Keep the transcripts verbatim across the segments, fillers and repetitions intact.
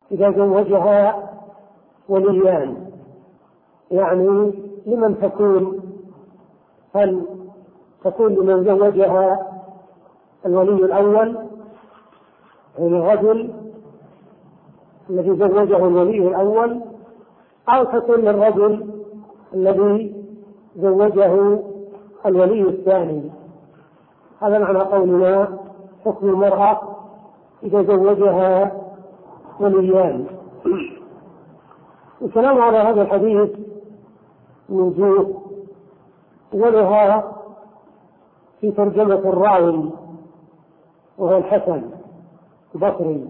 إذا زوجها وليان، يعني لمن تكون؟ هل تكون لمن زوجها الولي الأول، يعني الرجل الذي زوجه الولي الأول، أو تكون للرجل الذي زوجه الولي الثاني؟ هذا معنى قولنا حكم المرأة إذا زوجها وليان. الكلام على هذا الحديث من وجوه، ولها في ترجمة الراوي وهو الحسن البصري.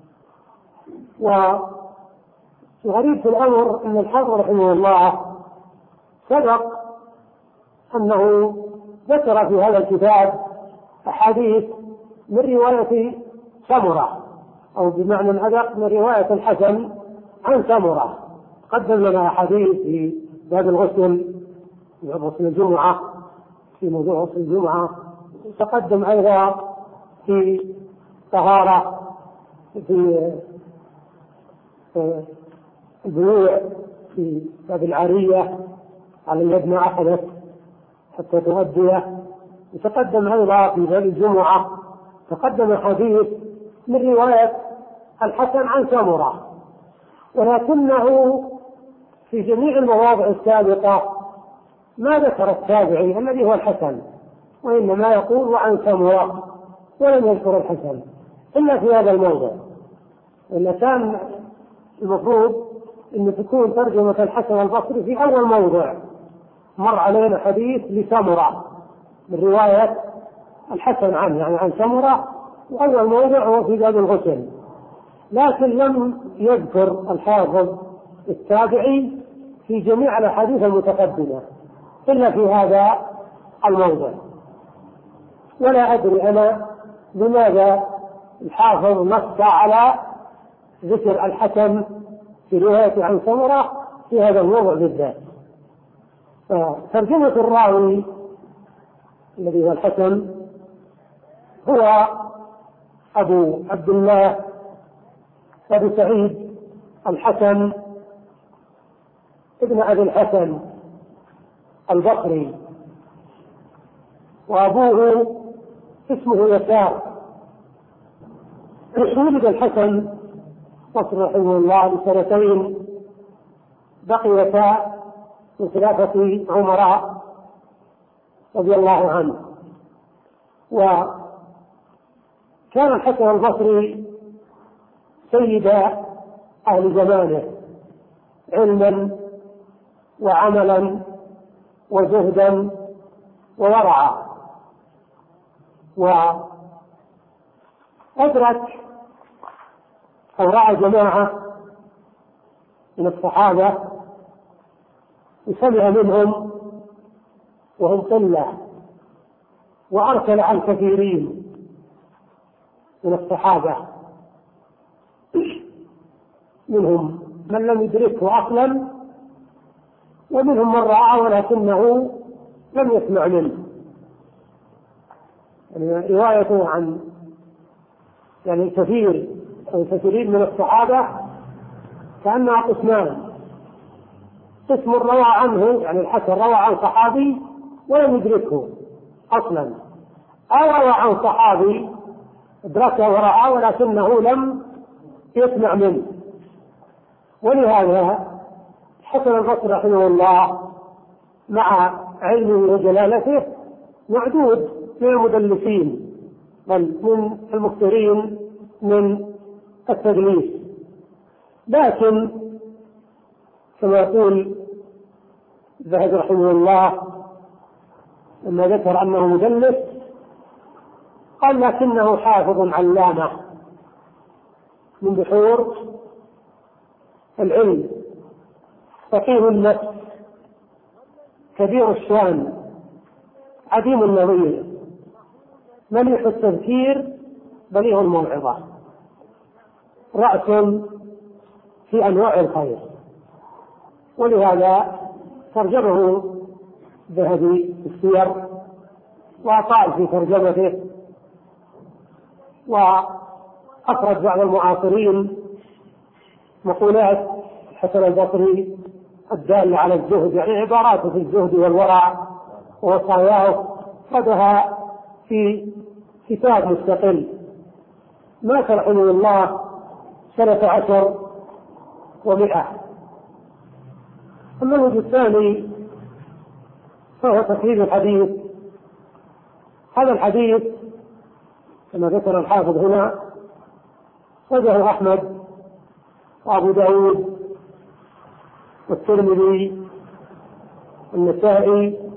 وغريب في الأمر أن الحافظ رحمه الله سبق أنه ذكر في هذا الكتاب أحاديث من رواية سمرة، أو بمعنى أدق من رواية الحسن عن سمرة. قدم لنا أحاديث في باب الغسل، غسل الجمعة، في موضوع غسل الجمعة، تقدم أيضا في طهارة، في البيوع، في باب العارية على اليد ما أخذت حتى تؤديه. وتقدم أيضا في باب الجمعة، تقدم حديث من رواية الحسن عن سمرة، ولكنه في جميع المواضع السابقة ما ذكر التابعي الذي هو الحسن، وإنما يقول وعن سمرة، ولم يذكر الحسن إلا في هذا الموضع. إلا كان المفروض أن تكون ترجمة الحسن البصري في أول موضع مر علينا حديث لسمرة من رواية الحسن عنه، يعني عن سمرة، وأول موضع هو في باب الغسل، لكن لم يذكر الحافظ التابعي في جميع الأحاديث المتقدمة إلا في هذا الموضع. ولا أدري أنا لماذا الحافظ نص على ذكر الحسن في رواية عن سمرة في هذا الموضع بالذات. ترجمة الراوي الذي هو الحسن هو أبو عبد الله أبو سعيد الحسن ابن أبي الحسن البصري، وأبوه اسمه يسار. ولد الحسن بصري رحمه الله لسنتين بقيتا من خلافة عمر رضي الله عنه. وكان الحسن البصري سيد أهل زمانه علما وعملا وزهدا وورعا، وأدرك أو رأى جماعة من الصحابة وسمع منهم وهم قلة، وأرسل عن كثيرين من الصحابة، منهم من لم يدركه عقلا، ومنهم من رأى ولكنه لم يسمع منه. يعني روايته عن يعني كثير أو كثيرين من الصحابة كأنها قسمان: قسم روى عنه، يعني الحسن روى عن صحابي ولم يدركه أصلا، أو روى عن صحابي أدركه ورأى ولكنه لم يسمع منه. ولهذا الحسن البصري رحمه الله مع علمه وجلالته معدود من المدلسين، بل من المكثرين من التدليس، لكن كما يقول الذهبي رحمه الله لما ذكر أنه مدلس قال: لكنه حافظ علامة من بحور العلم، فقيه النفس، كبير الشان، عديم النظير، مليح التذكير، بليغ الموعظة، رأس في أنواع الخير. ولهذا ترجمه الذهبي في السير وأطال في ترجمته، وأخرج بعض المعاصرين مقولات الحسن البصري الدالة على الزهد، يعني عباراته في الزهد والورع ووصاياه خذها في كتاب مستقل. مات رحمه الله سنة عشر ومئة. أما الوجه الثاني فهو تقريب الحديث. هذا الحديث كما ذكر الحافظ هنا وجه أحمد وأبو داود والترمذي والنسائي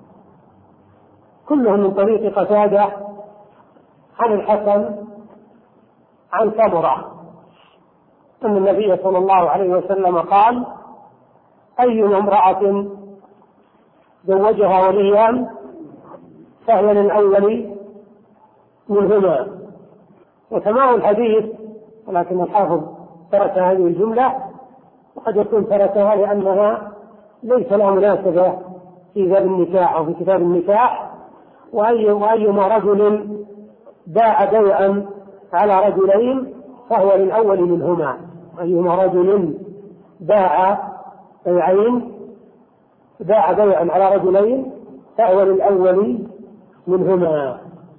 كلهم من طريق قتادة عن الحسن عن سمرة أن النبي صلى الله عليه وسلم قال: أي امرأة زوجها وليان فهي للأول منهما. وتمام الحديث، ولكن الحافظ ترك هذه الجملة، وقد يكون تركها لأنها ليس لها مناسبة في باب النكاح أو في كتاب النكاح. وأي وأيما رجل باع بيعا على رجلين فهو للأول منهما. أيما رجل باع بيعين باع بيعا على رجلين فهو للأول منهما.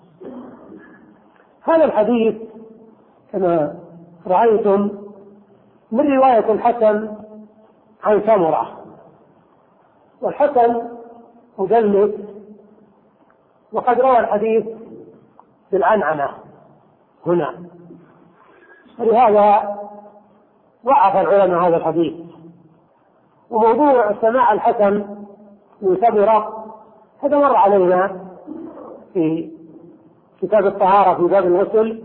هذا الحديث كما رأيتم من رواية الحسن عن سمرة، والحسن مدلس، وقد روى الحديث بالعنعنة هنا، ولهذا ضعف العلماء هذا الحديث. وموضوع سماع الحسن من سمرة هذا مر علينا في كتاب الطهارة في باب الغسل،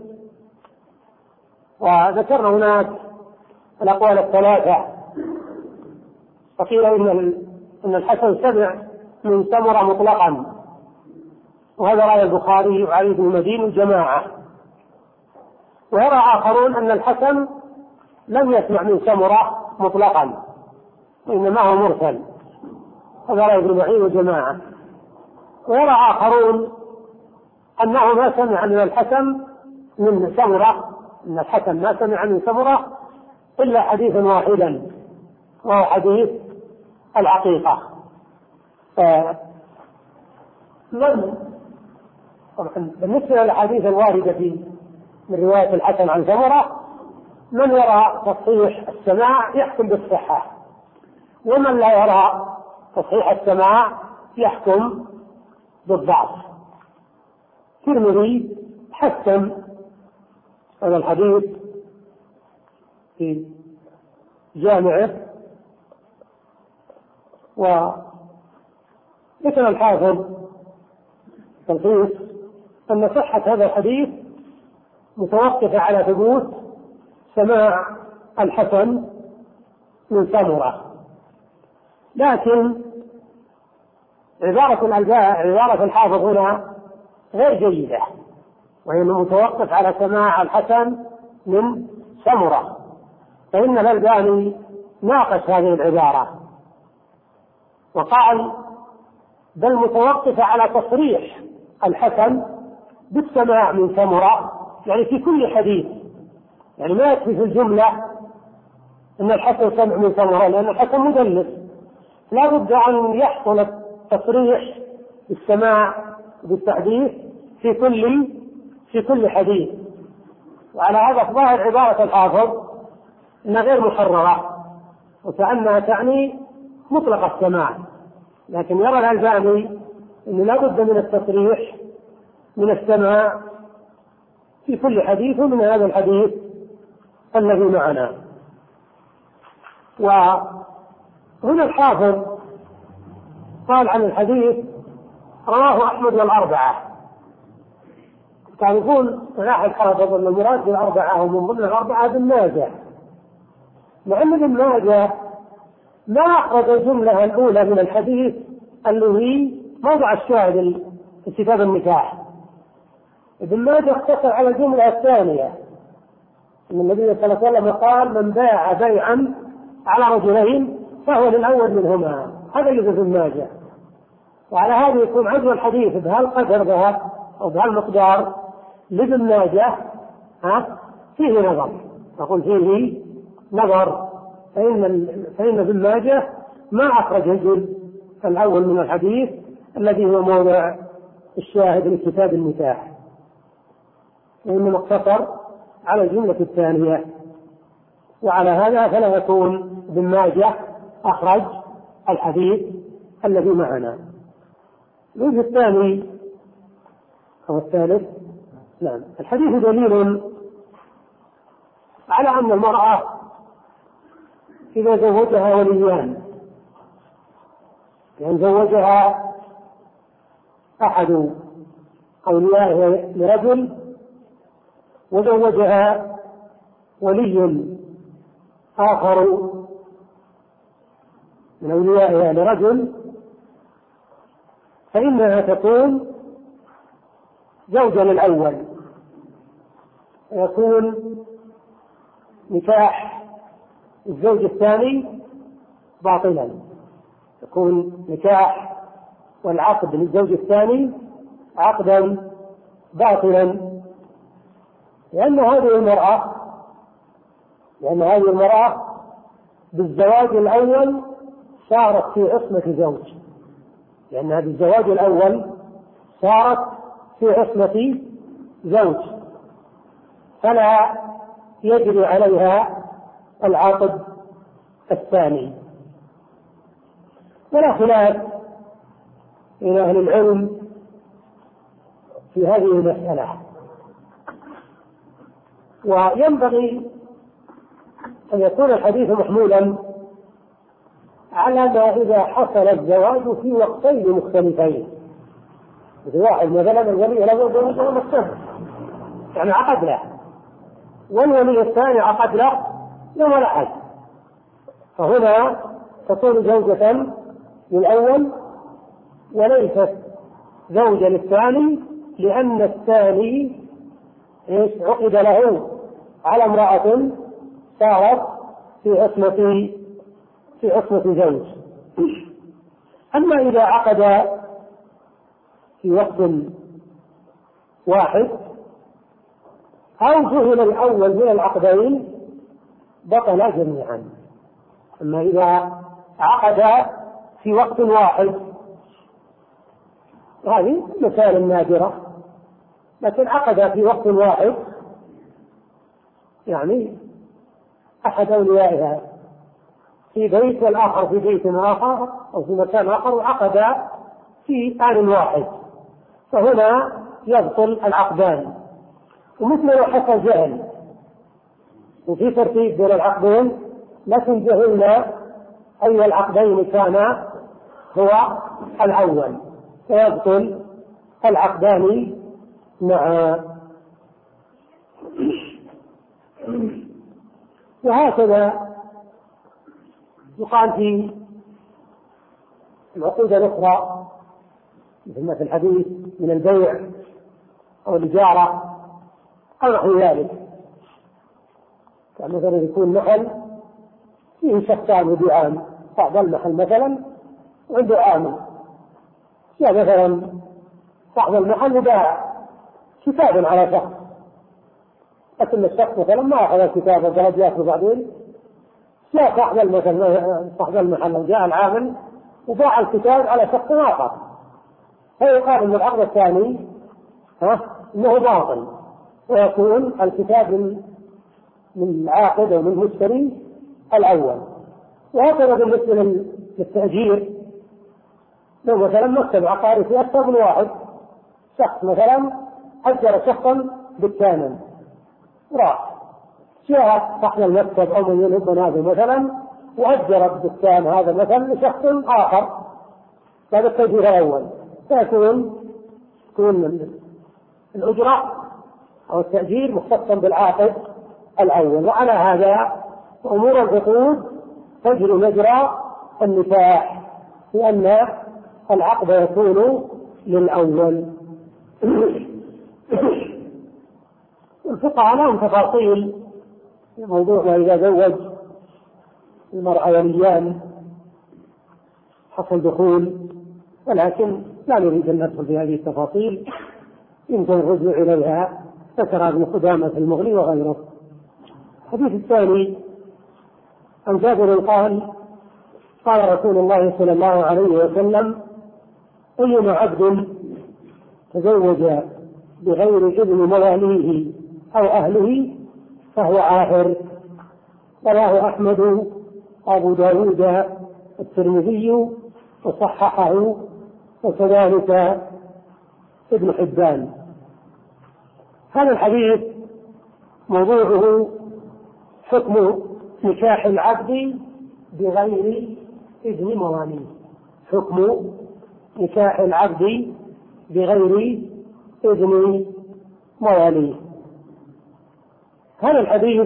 وذكرنا هناك الأقوال الثلاثة. فقيل إن إن الحسن سمع من سمرة مطلقا، وهذا رأي البخاري وعلي بن المدين والجماعة. ويرى آخرون أن الحسن لم يسمع من سمرة مطلقا وإنما هو مرسل، هذا رأي ابن معين والجماعة. ويرى آخرون أنه ما سمع من الحسن من سمرة أن الحسن ما سمع من سمرة إلا حديثا واحدا، وهو حديث العقيقة. من بالنسبة للأحاديث الواردة في من رواية الحسن عن سمرة، من يرى تصحيح السماع يحكم بالصحة، ومن لا يرى تصحيح السماع يحكم بالضعف. الترمذي حسن هذا الحديث في جامعه، وذكر الحافظ تلخيص أن صحة هذا الحديث متوقفة على ثبوت سماع الحسن من سمرة. لكن عبارة الألباء عبارة الحافظ هنا غير جيدة، وهي متوقف على سماع الحسن من سمرة، فإن الألباني ناقش هذه العبارة وقال بل متوقفة على تصريح الحسن بالسماع من سمرة، يعني في كل حديث، يعني ما يكفي في الجملة أن الحسن سمع من سمرة، لأن الحسن مدلس، لا بد أن يحصل التصريح بالسماع بالتحديث في كل في كل حديث. وعلى هذا ظاهر عبارة الحافظ أنها غير محررة، وكأنها تعني مطلق السماع، لكن يرى الألباني أنه لا بد من التصريح من السماع في كل حديث من هذا الحديث الذي معنا. وهنا الحافظ قال عن الحديث رواه أحمد والأربعة. تعرفون صلاح الحافظ أن المراد بالأربعة ومن ضمن الأربعة ابن ماجه، مع أن ابن ماجه ما أخرج الجملة الأولى من الحديث اللي هي موضع الشاهد في كتاب النكاح. ابن ماجه اقتصر على الجملة الثانية أن النبي صلى الله عليه وسلم قال من باع بيعا على رجلين فهو للأول منهما. هذا اللي في ابن ماجه، وعلى هذا يكون عزو الحديث بهالقدر ذهب أو بهالمقدار لابن ماجه ها فيه نظر، أقول فيه نظر فإن فإن ابن ماجه ما أخرج الجزء الأول من الحديث الذي هو موضع الشاهد لكتاب النكاح، وإنما اقتصر على الجملة الثانية، وعلى هذا فلا يكون ابن ماجه أخرج الحديث الذي معنا. الوجه الثاني أو الثالث، نعم، الحديث دليل على أن المرأة إذا زوجها وليان، يعني زوجها أحد أوليائها لرجل وزوجها ولي آخر من أوليائها لرجل، فإنها تكون زوجا الأول، يكون نكاح الزوج الثاني باطلا، يكون نكاح والعقد للزوج الثاني عقدا باطلا، لأن هذه المرأة لأن هذه المرأة بالزواج الأول صارت في عصمة زوج، لأنها بالزواج الأول صارت في عصمة زوج، فلا يجري عليها العقد الثاني. ولا خلاف بين أهل العلم في هذه المسألة، وينبغي أن يكون الحديث محمولا على ما إذا حصل الزواج في وقتين مختلفين، مثل واحد مثلا الولي له زوج يوم السبت يعني عقد له، والولي الثاني عقد له يوم الأحد، فهنا تكون زوجة للأول وليست زوجة للثاني، لأن الثاني عقد له على امرأة صارت في عصمة في عصمة زوج. أما إذا عقد في وقت واحد أو جهل الأول من العقدين بطل جميعا. أما إذا عقد في وقت واحد، هذه مثال نادرة، لكن عقد في وقت واحد يعني أحد أوليائها في بيت والآخر في بيت آخر أو في مكان آخر، وعقد في آن واحد، فهنا يبطل العقدان. ومثل لو حصل جهل وفي ترتيب بين العقدين لكن جهلنا أي العقدين كان هو الأول، فيبطل العقدان معا. وهكذا يقال في العقود الأخرى مثل ما في الحديث من البيع أو الإجارة أو نحو ذلك، مثلا يكون محل فيه شخصان يبيعان، صاحب المحل مثلا عنده عامل، يا مثلا صاحب المحل يباع كتاب على شخص، لكن الشخص مثلا ما أخذ الكتاب وقال يأخذ بعدين، جاء صاحب المحل صاحب المحل وجاء العامل وباع الكتاب على شخص آخر، فيقال أن العقد الثاني ها إنه باطل، ويكون الكتاب من العاقد ومن المشتري الأول. وهكذا بالنسبة للتأجير، لو مثلا مكتب عقاري في أكثر من واحد، شخص مثلا أجر شخصا بالكامل، راح جاء صاحب المكتب أو من ينهب منازل مثلا وأجر الدكان هذا مثلا لشخص آخر، هذا التأجير الأول، فيكون تكون الأجرة أو التأجير مختصا بالعاقد الأول. وعلى هذا أمور العقود تجري مجرى النكاح، لأن العقد يكون للأول. الفقهاء لهم تفاصيل في موضوع ما إذا زوج المرأة وليان حصل دخول، ولكن لا نريد أن ندخل في هذه التفاصيل، يمكن الرجوع إليها ذكر ابن قدامة في المغني وغيره. الحديث الثاني عن جابر قال قال رسول الله صلى الله عليه وسلم: أيما عبد تزوج بغير إذن مواليه أو أهله فهو عاهر. رواه أحمد وأبو داود الترمذي وصححه وكذلك ابن حبان. هذا الحديث موضوعه حكم نكاح العبد بغير إذن مواليه، حكم نكاح العبد بغير إذن مواليه. هذا الحديث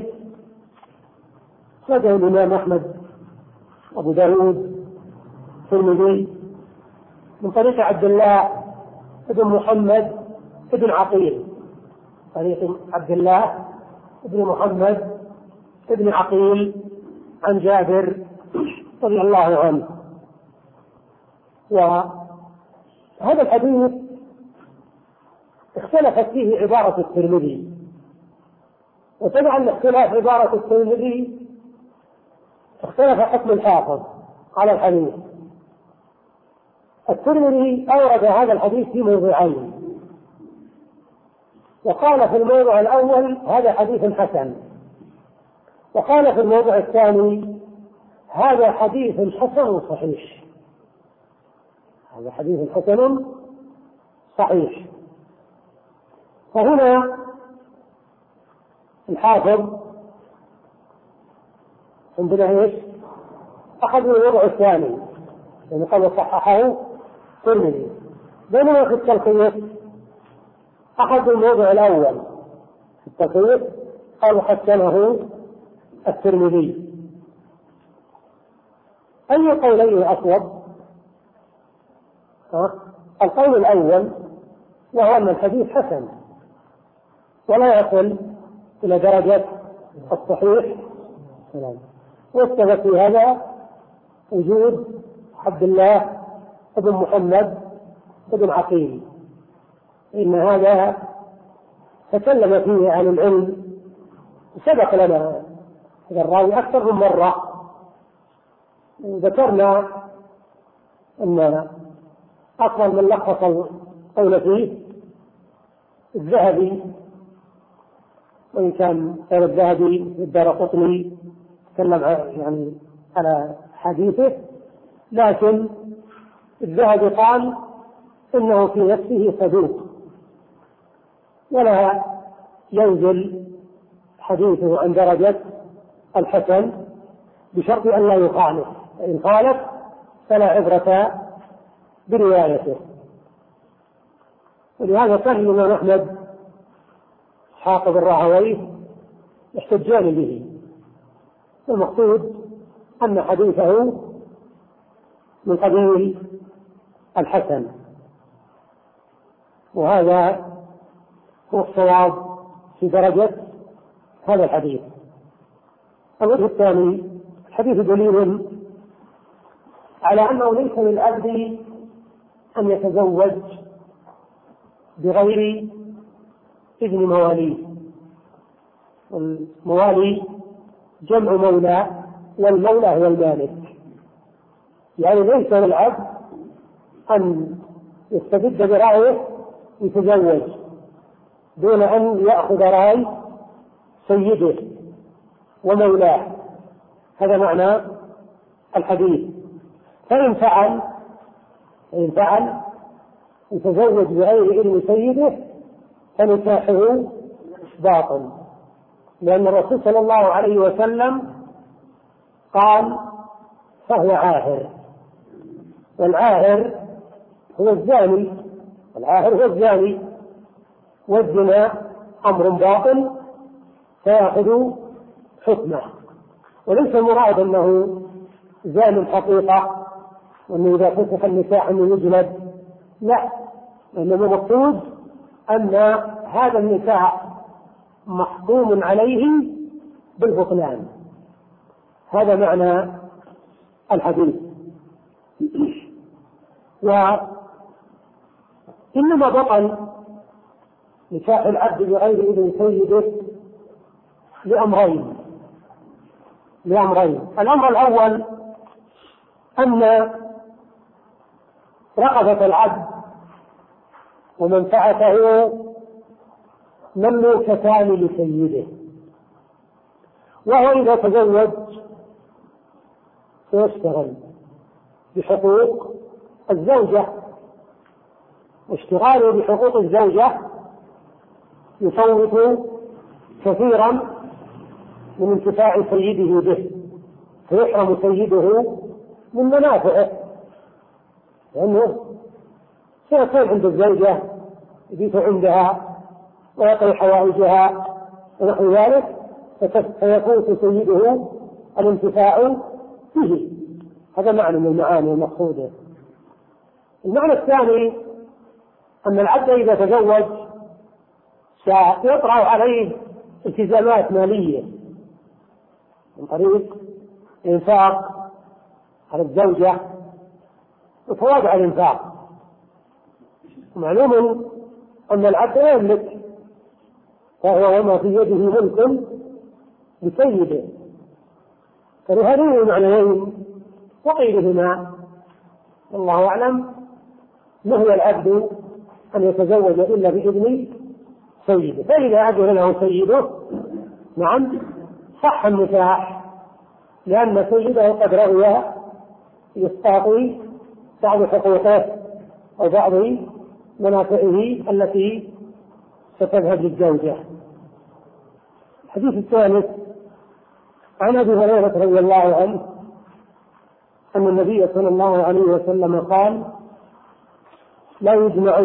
سجل الإمام أحمد وأبو داود الترمذي من طريق عبد الله بن محمد بن عقيل، طريق عبد الله بن محمد بن عقيل عن جابر رضي الله عنه. وهذا الحديث اختلفت فيه عبارة الترمذي، وتبعا اختلاف عبارة الترمذي اختلف حكم الحافظ على الحديث. الترمذي أورد هذا الحديث في موضوعين، وقال في الموضع الأول هذا حديث حسن، وقال في الموضع الثاني هذا حديث حسن صحيح، هذا حديث حسن صحيح. فهنا الحافظ عندنا ايش؟ أخذ من الوضع الثاني، يعني قال صححه الترمذي، بينما في التلخيص أخذ الموضع الأول في التلخيص قال حسنه الترمذي. أي قولين أصوب؟ القول الأول وهو أن الحديث حسن ولا يصل إلى درجة الصحيح، والسبب في هذا وجود عبد الله بن محمد بن عقيل، إن هذا تكلم فيه أهل العلم، سبق لنا هذا الراوي أكثر من مرة، ذكرنا أن أفضل من لخص القول فيه الذهبي، وإن كان غير الذهبي الدارقطني تكلم يعني على حديثه، لكن الذهبي قال إنه في نفسه صدوق ولا ينزل حديثه عن درجة الحسن بشرط أن لا يخالف، فإن خالف فلا عبرة بروايته. ولهذا كان الإمام أحمد إسحاق بن راهويه يحتجان به، المقصود أن حديثه من قبيل الحسن، وهذا هو الصواب في درجة هذا الحديث. الوجه الثاني الحديث دليل على أنه ليس للعبد أن يتزوج بغير إذن مواليه، والموالي جمع مولى، والمولى هو المالك، يعني ليس للعبد أن يستبد برأيه يتزوج دون أن يأخذ رأي سيده ومولاه، هذا معنى الحديث. فإن فعل فإن فعل يتزوج بغير إذن سيده فنكاحه باطل، لأن الرسول صلى الله عليه وسلم قال فهو عاهر، والعاهر هو الزاني، العاهر هو الزاني، والزنا أمر باطل فيأخذ حكمه، وليس المراد أنه زاني الحقيقة وأنه إذا فسخ النكاح أنه يجلد، لا، إنما المقصود أن هذا النكاح محكوم عليه بالبطلان، هذا معنى الحديث. وإنما بطل نكاح العبد بغير إذن سيده لأمرين: لأمرين. الأمر الأول أن رغبة العبد ومنفعته مملوكتان لسيده، وهو إذا تزوج سيشتغل بحقوق الزوجة، واشتغاله بحقوق الزوجة يفوت كثيرا من انتفاع سيده به، فيحرم سيده من منافعه، لأنه سيكون عند الزوجة يبيت عندها ويقضي حوائجها ونحو ذلك، فيفوت سيده الانتفاع به. هذا معنى من المعاني المقصودة. المعنى الثاني أن العبد إذا تزوج سيطرأ عليه التزامات مالية من طريق إنفاق على الزوجة وتواضع الإنفاق. معلوم أن العبد لا يملك، فهو وما في يده ملك لسيده، فلهذين المعنيين وغيرهما والله أعلم نهي العبد أن يتزوج إلا بإذن سيده. فإذا أذن له سيده نعم صح النكاح، لأن سيده قد رأي يستعطي بعض حقوقه أو بعض منافعه التي ستذهب للزوجة. الحديث الثالث عن أبي هريرة رضي الله عنه أن النبي صلى الله عليه وسلم قال: لا يجمع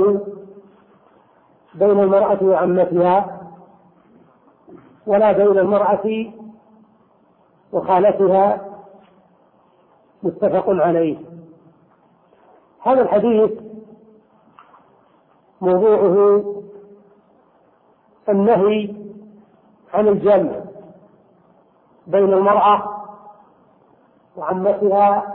بين المرأة وعمتها ولا بين المرأة وخالتها، متفق عليه. هذا الحديث موضوعه النهي عن الجمع بين المرأة وعمتها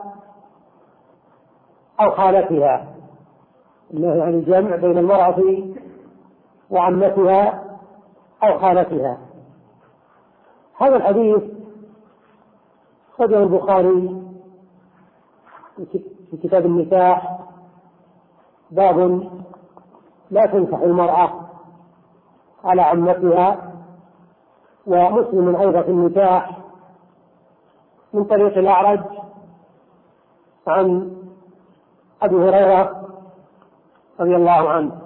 أو خالتها، النهي عن الجمع بين المرأة وعمتها أو خالتها. هذا الحديث خرجه البخاري في كتاب النكاح، باب لا تنكح المرأة على عمتها، ومسلم أيضا في النكاح من طريق الأعرج عن أبي هريرة رضي الله عنه.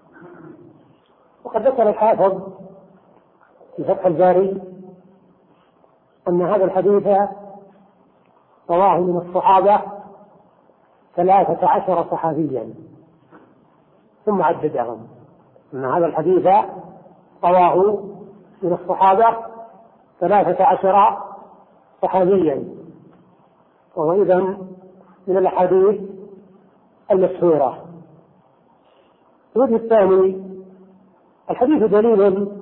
وقد ذكر الحافظ في فتح الباري أن هذا الحديث رواه من الصحابة ثلاثة عشر صحابيا، ثم عددهم أن هذا الحديث رواه من الصحابة ثلاثة عشر صحابيا، وهو إذن من الأحاديث المشهورة. الوجه الثاني: الحديث دليل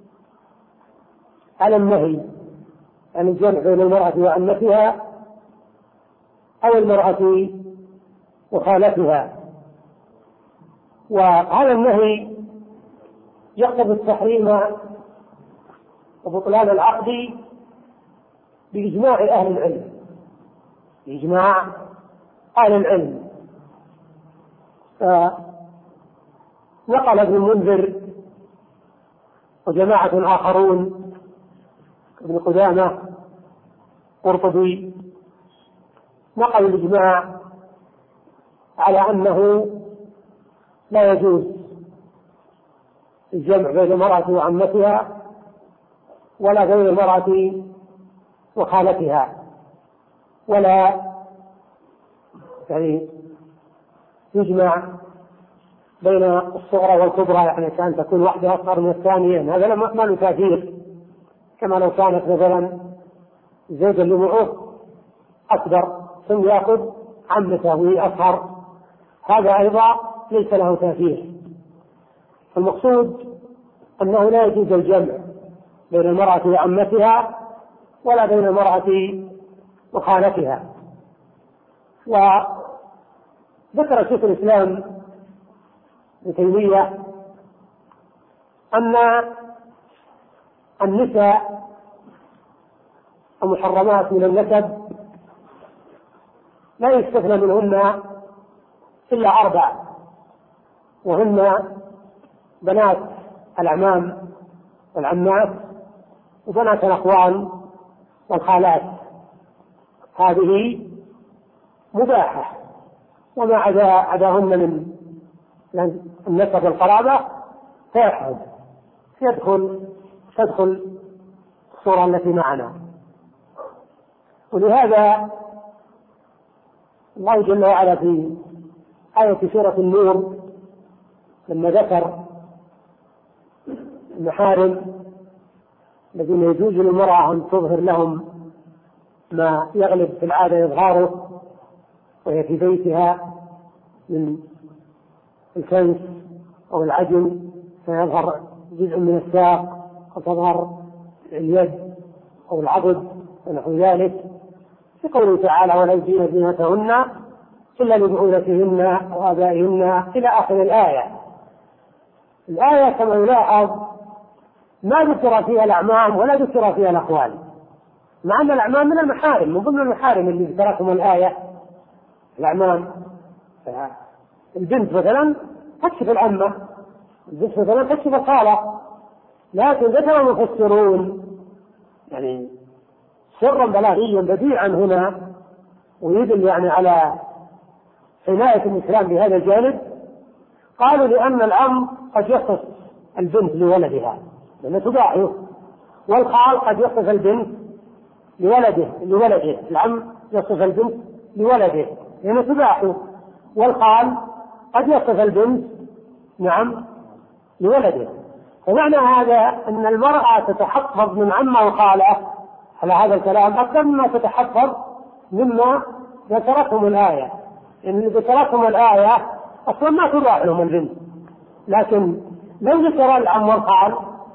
على النهي عن الجمع بين المرأة وعمتها أو المرأة وخالتها، وهذا النهي يقتضي التحريم وبطلان العقد بإجماع أهل العلم، بإجماع أهل العلم. نقل ابن المنذر وجماعة آخرون ابن قدامة قرطبي نقل الإجماع على أنه لا يجوز الجمع بين المرأة وعمتها ولا بين المرأة وخالتها، ولا يعني يجمع بين الصغرى والكبرى، يعني كان تكون واحدة أصغر من الثانية، هذا ما له تأثير، كما لو كانت مثلا زوجة اللي معه أكبر ثم يأخذ عمته وهي أصغر، هذا أيضا ليس له تأثير. المقصود أنه لا يجوز الجمع بين المرأة وعمتها ولا بين المرأة وخالتها. وذكر شيخ الإسلام ابن تيمية أن النساء المحرمات من النسب لا يستثنى منهن إلا أربع، وهن بنات الأعمام والعمات وبنات الأخوان والخالات، هذه مباحة، وما عداهن من النسب والقرابة فيحرم، يدخل تدخل الصورة التي معنا. ولهذا الله جل وعلا في آية سورة النور لما ذكر المحارم الذين يجوز للمرأة أن تظهر لهم ما يغلب في العادة إظهاره وهي في بيتها من الكنس أو العجم، فيظهر جزء من الساق أو تظهر اليد أو العضد ونحو ذلك، في قوله تعالى: ولا يبدين زينتهن إلا لبعولتهن وآبائهن إلى آخر الآية. الآية كما يلاحظ ما ذكر فيها الأعمام ولا ذكر فيها الأخوال، مع أن الأعمام من المحارم، من ضمن المحارم اللي ذكرتهم الآية الأعمام. البنت مثلا تكشف العمة، البنت مثلا تكشف الخالة، لكن ذكر المفسرون يعني سرا بلاغيا بديعا هنا، ويدل يعني على عناية الإسلام بهذا الجانب. قالوا لأن الأم قد يخص البنت لولدها لأنه تباحه، والخال قد يخص البنت لولده لولده العم يخص البنت لولده لأنه تباحه، والخال قد يخص البنت نعم لولده. فمعنى هذا أن المرأة تتحفظ من عمة وخالة على هذا الكلام أكثر مما تتحفظ مما ذكرتهم الآية، إن اللي ذكرتهم الآية أصلا ما تباح لهم البنت، لكن لو ذكر العم والخال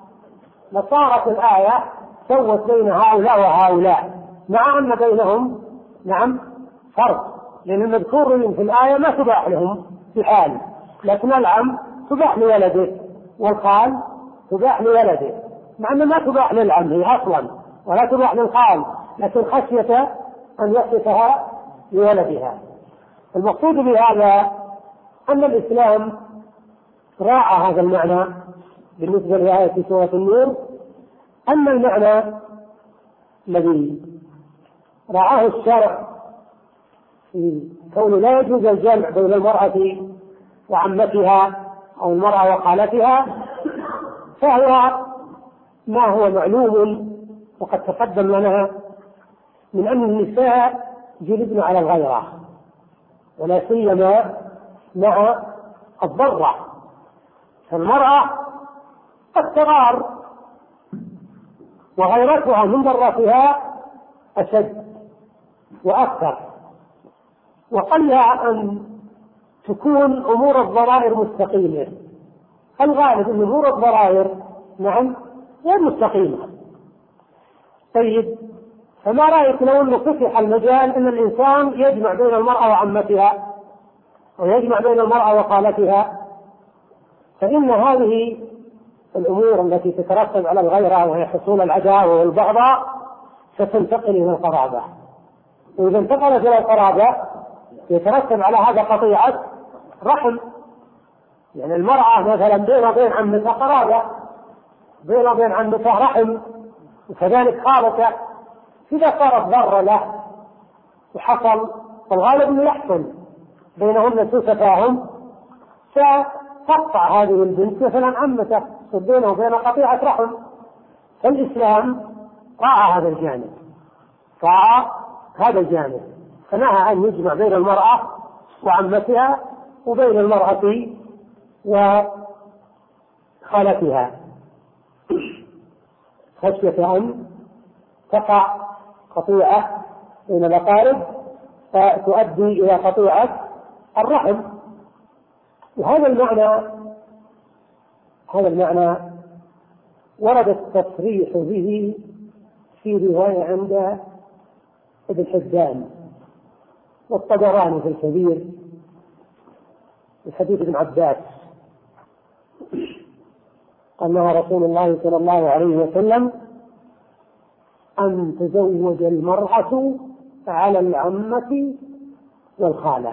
لصارت الآية سوت بين هؤلاء وهؤلاء، مع أن بينهم نعم فرق، لأن المذكور في الآية ما تباح لهم في حال، لكن العم تباح لولده والخال تباح لولده، مع أن ما تباح للعم هي أصلا ولا تباح للخال، لكن خشية أن يصفها لولدها. المقصود بهذا أن الإسلام راعى هذا المعنى بالنسبة لآية سورة النور، أما المعنى الذي رعاه الشرع في كونه لا يجوز الجمع بين المرأة وعمتها أو المرأة وخالتها، فهو ما هو معلوم وقد تقدم لنا من أن النساء جلبن على الغيرة، ولا سيما مع الضرة، فالمرأة قد تغار وغيرتها من ضرتها أشد وأكثر، وقلها أن تكون أمور الضرائر مستقيمة. الغالب أن أمور الضرائر نعم غير مستقيمة. طيب، فما رأيك لو أنه فتح المجال أن الإنسان يجمع بين المرأة وعمتها ويجمع بين المرأة وخالتها؟ فإن هذه الأمور التي تترتب على الغيرة وهي حصول العداوة والبغضاء ستنتقل إلى القرابة، وإذا انتقلت إلى القرابة يترتب على هذا قطيعة رحم، يعني المرأة مثلا بين وبين عمتها قرابة، بين وبين عمتها رحم، وكذلك خالته، إذا صارت ضرة له وحصل والغالب أنه يحصل بينهن سوء تفاهم فتقطع هذه البنت مثلا عمته بينه وبين قطيعة رحم. فالإسلام راعى هذا الجانب، راعى هذا الجانب، فنهى أن يجمع بين المرأة وعمتها وبين المرأة وخالتها خشية أن تقع قطيعة بين الأقارب فتؤدي إلى قطيعة الرحم. وهذا المعنى هذا المعنى ورد التصريح به في رواية عند ابن حبان والطبراني في الكبير في حديث ابن عباس قال رسول الله صلى الله عليه وسلم: أن تزوج المرأة على العمة والخالة.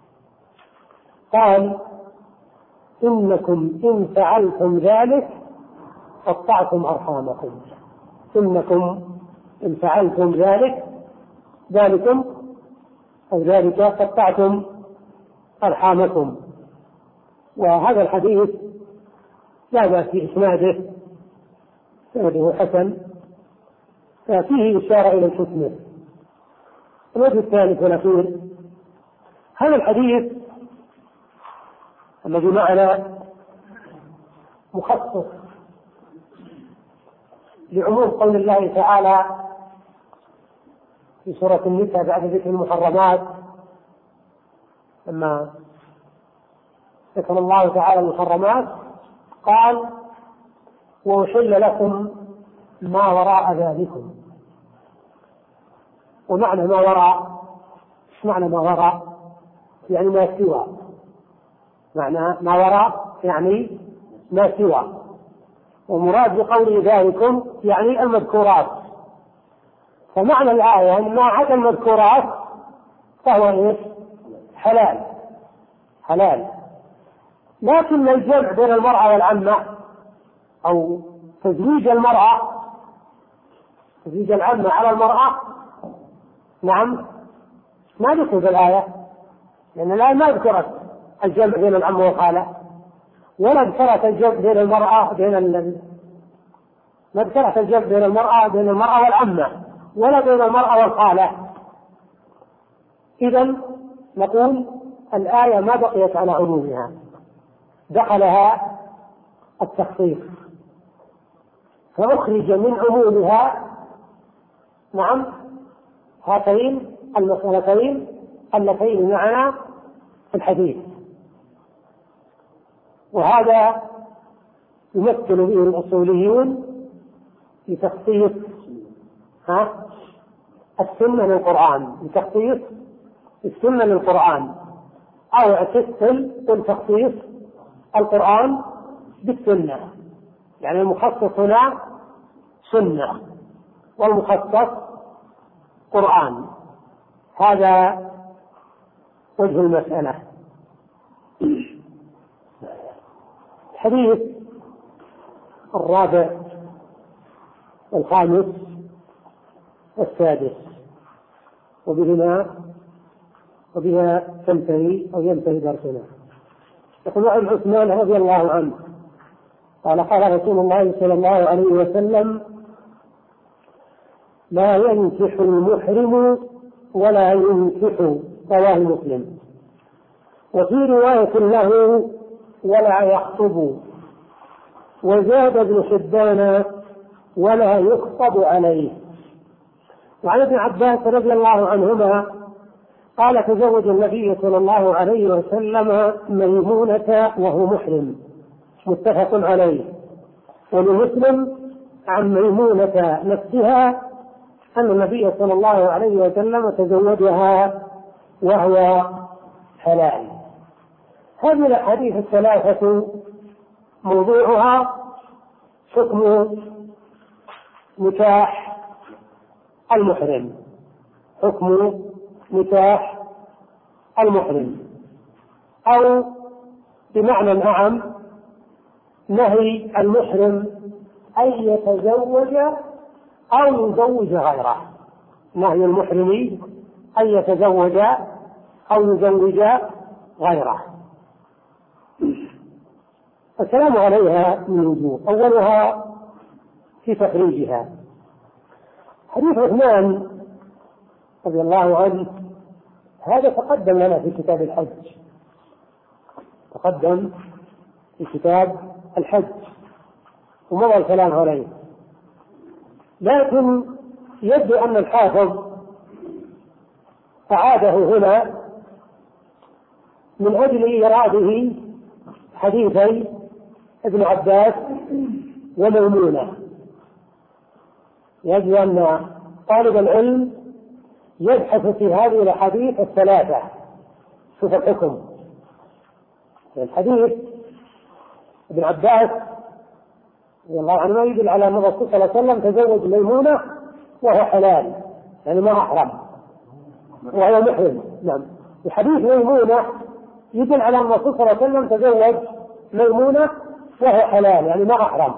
قال إنكم إن فعلتم ذلك قطعتم أرحامكم. إنكم إن فعلتم ذلك ذلكم أو ذلك قطعتم أرحامكم. وهذا الحديث لا بأس في إسناده، سنده حسن، فيه إشارة إلى الحكمة. الوجه الثالث والأخير، هذا الحديث الذي معنا مخصص لعموم قول الله تعالى في سورة النساء بعد ذكر المحرمات، لما ذكر الله تعالى المحرمات قال وأحل لكم ما وراء ذلكم. ومعنى ما وراء، ايش معنى ما وراء؟ يعني ما سوى. معنى ما وراء يعني ما سوى، ومراد بقول ذلكم يعني المذكورات. فمعنى الآية أن ما عدا المذكورات فهو إيش؟ حلال حلال. لكن الجمع بين المرأة والعمة أو تزويج المرأة تزويج العمة على المرأة نعم ما ذكر في الآية، لأن الآية ما ذكرت الجمع بين العمة والخالة، ولا ذكرت الجمع بين المرأة بين ال... ما ذكرت الجمع بين المرأة بين المرأة والعمة ولا بين المرأة والخالة. إذن نقول الآية ما بقيت على عمومها، دخلها التخصيص فأخرج من عمومها نعم هاتين المسألتين اللتين معنا في الحديث. وهذا يمثل به الأصوليون لتخصيص ها السنة للقرآن، لتخصيص السنة للقرآن، أو اعتزل تخصيص القرآن بالسنة. يعني المخصص هنا سنة والمخصص قرآن. هذا وجه المسألة. الحديث الرابع والخامس والسادس، وبهما وبها تنتهي أو ينتهي درسنا. يقول عن عثمان رضي الله عنه قال قال رسول الله صلى الله عليه وسلم لا ينكح المحرم ولا ينكح، رواه مسلم. وفي رواية له ولا يخطب. وزاد ابن حبان ولا يخطب عليه. وعن ابن عباس رضي الله عنهما قال تزوج النبي صلى الله عليه وسلم ميمونة وهو محرم، متفق عليه. ولمسلم عن ميمونة نفسها أن النبي صلى الله عليه وسلم تزوجها وهو حلال. هذه الأحاديث الثلاثة موضوعها حكم نكاح المحرم، حكم نكاح المحرم، أو بمعنى أعم نهي المحرم أن يتزوج أو يزوج غيره. نهي المحرم أن يتزوج أو يزوج غيره. الكلام عليها من وجوه، أولها في تخريجها. حديث عثمان رضي الله عنه هذا تقدم لنا في كتاب الحج، تقدم في كتاب الحج ومضى الكلام عليه، لكن يبدو أن الحافظ أعاده هنا من أجل إيراده حديثي ابن عباس وميمونة. يجب أن طالب العلم يبحث في هذه الأحاديث الثلاثة. شوف الحكم. الحديث ابن عباس رضي الله عنه يدل على أن الرسول صلى الله عليه وسلم تزوج ميمونة وهو حلال يعني ما أحرم وهو محرم. نعم. وحديث ميمونة يدل على أن الرسول صلى الله عليه وسلم تزوج ميمونة وهو حلال يعني ما أحرم،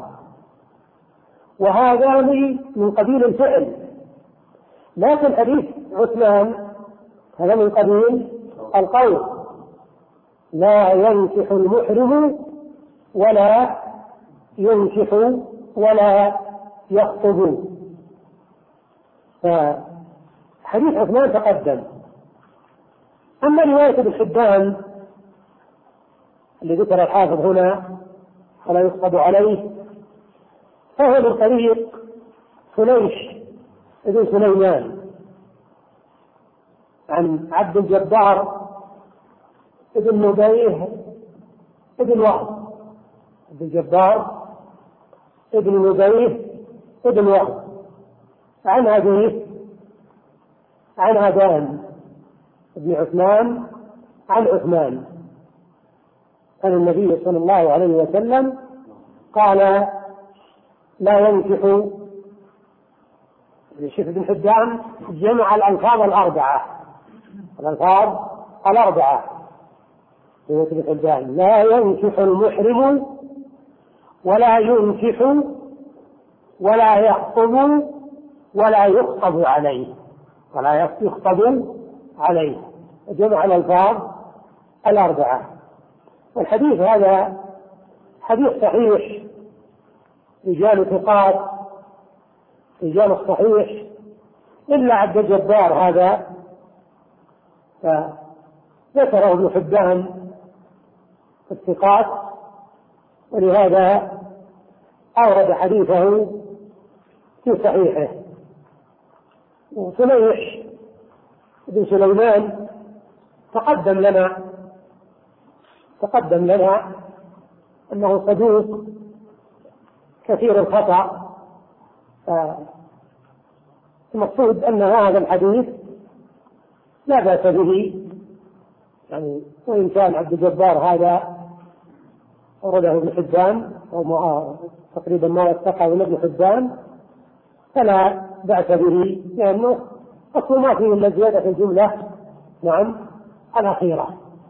وهذا من قبيل الفعل. لكن حديث عثمان هذا من قبيل القول، لا ينكح المحرم ولا ينكح ولا يخطب. فحديث عثمان تقدم. أما رواية ابن حبان اللي ذكر الحافظ هنا ولا يخطب عليه فهو من طريق سليش ابن سليمان عن عبد الجبار ابن نبيه ابن وهب. عبد الجبار ابن نبيه ابن وهب عن أبيه عن أبان ابن عثمان عن عثمان أن النبي صلى الله عليه وسلم قال لا ينكح. الشيخ ابن حبان جمع الألفاظ الأربعة الألفاظ الأربعة ابن حبان لا ينكح المحرم ولا ينكح ولا يخطب ولا يخطب عليه ولا يخطب عليه جمع الألفاظ الأربعة. والحديث هذا حديث صحيح، رجال ثقات رجال الصحيح إلا عبد الجبار هذا فذكره ابن حبان الثقات، ولهذا أورد حديثه في صحيحه. وسليح بن سليمان تقدم لنا تقدم لنا أنه صدوق كثير الخطأ. المقصود أن هذا الحديث لا بأس به، يعني وإن كان عبد الجبار هذا أورده ابن حبان أو تقريبا ما وثقه ابن حبان فلا بأس به، لأنه أصل ما فيه إلا زيادة الجملة نعم الأخيرة.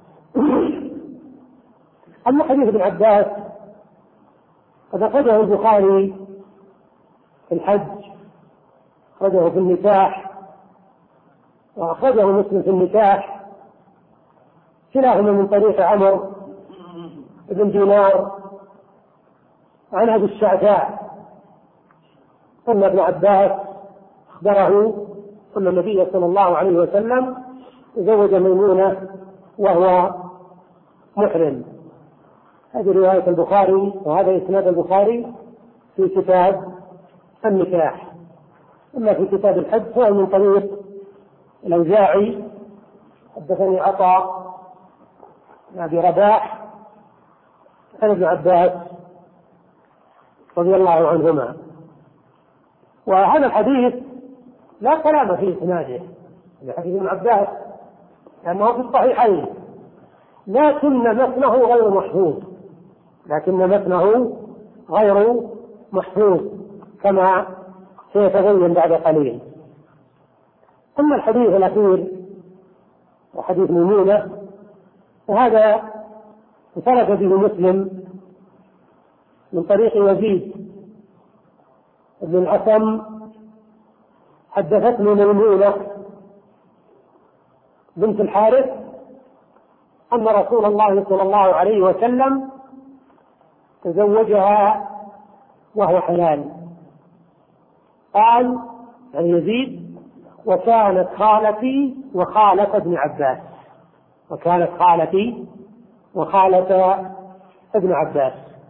أما حديث ابن عباس قد أخرجه البخاري في الحج، أخرجه في النكاح، وأخرجه مسلم في النكاح، كلاهما من طريق عمرو بن دينار عن أبي الشعثاء أن ابن عباس أخبره أن النبي صلى الله عليه وسلم تزوج ميمونة وهو محرم. هذه رواية البخاري، وهذا إسناد البخاري في كتاب النكاح. أما في كتاب الحج فهو من طريق الأوزاعي حدثني عطاء بن أبي رباح عن ابن عباس رضي الله عنهما. وهذا الحديث لا كلام في إسناده حديث ابن عباس لأنه في الصحيحين، لكن متنه غير محفوظ لكن متنه غير محفوظ كما سيتبين بعد قليل. أما الحديث الأخير وحديث ميمونة وهذا انفرد به مسلم من طريق يزيد بن الأسم حدثتني ميمونة بنت الحارث أن رسول الله صلى الله عليه وسلم تزوجها وهو حلال. قال عن يزيد وكانت خالتي وخالة ابن عباس وكانت خالتي وخالة ابن عباس.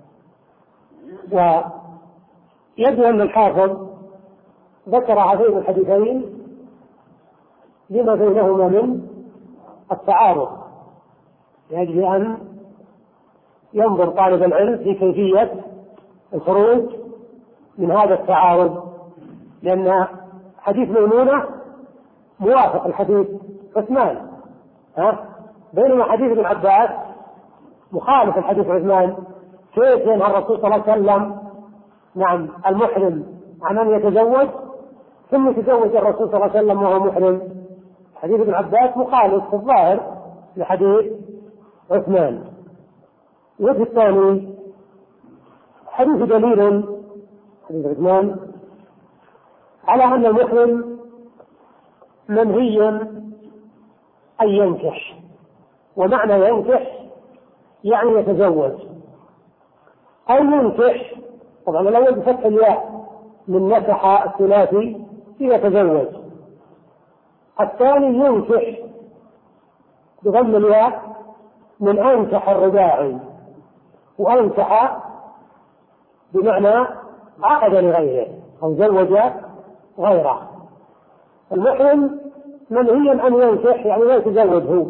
ويبدو أن الحافظ ذكر هذين الحديثين لما بينهما من التعارض، يجب أن ينظر طالب العلم في كيفية الخروج من هذا التعارض، لأن حديث ميمونة موافق الحديث عثمان، ها؟ بينما حديث ابن عباس مخالف الحديث عثمان. كيف ينهى الرسول صلى الله عليه وسلم نعم المحرم عن أن يتزوج، ثم تزوج الرسول صلى الله عليه وسلم وهو محرم. حديث ابن عباس مخالف في الظاهر لحديث عثمان. الوجه الثاني حديث دليل حديث عثمان على أن المحرم منهي أن ينكح، ومعنى ينكح يعني يتزوج أو ينكح، طبعا الأول بفتح الياء من نكح الثلاثي يتزوج، الثاني ينكح بضم الياء من أنكح الرباعي، وأنكح بمعنى عقد لغيره أو زوج غيره. المحرم منهي أن ينكح يعني لا يتزوج هو،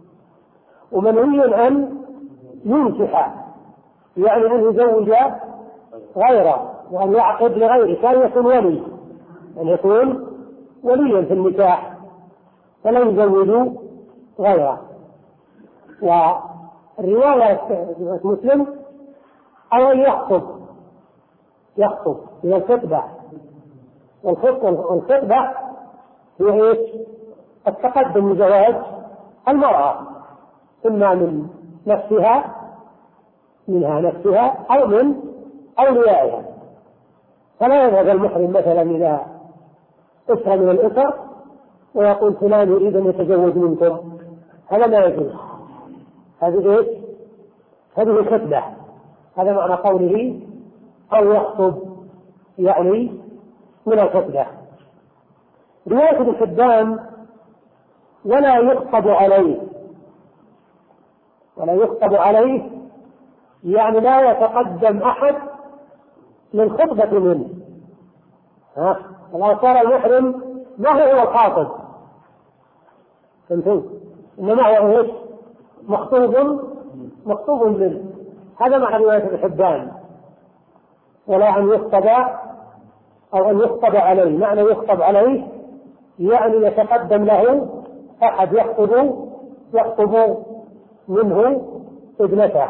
ومنهي أن ينكح يعني أن يزوج غيره وأن يعقد لغيره، كان يكون ولي أن يكون وليا في النكاح فلا يزوج غيره. والرواية مسلم أو يخطب يخطب هي الخطبة، والخطبة هي ايش؟ التقدم لزواج المرأة إما من نفسها منها نفسها أو من أوليائها. فلا يذهب المحرم مثلا إلى أسرة من الأسر ويقول فلان يريد أن يتزوج منكم، هذا لا يجوز. هذه ايش؟ هذه خطبة، هذا معنى قوله أو يخطب يعني من الخطبة. رواية ابن حبان ولا يخطب عليه، ولا يخطب عليه يعني لا يتقدم أحد للخطبة منه. ها الله صار المحرم ما هو الخاطب، فهمتوا؟ إنما هو ايش؟ مخطوب مخطوب منه. هذا معنى رواية ابن حبان ولا أن يخطب أو أن يخطب عليه. معنى يخطب عليه يعني يتقدم له أحد يخطب يخطب منه ابنته.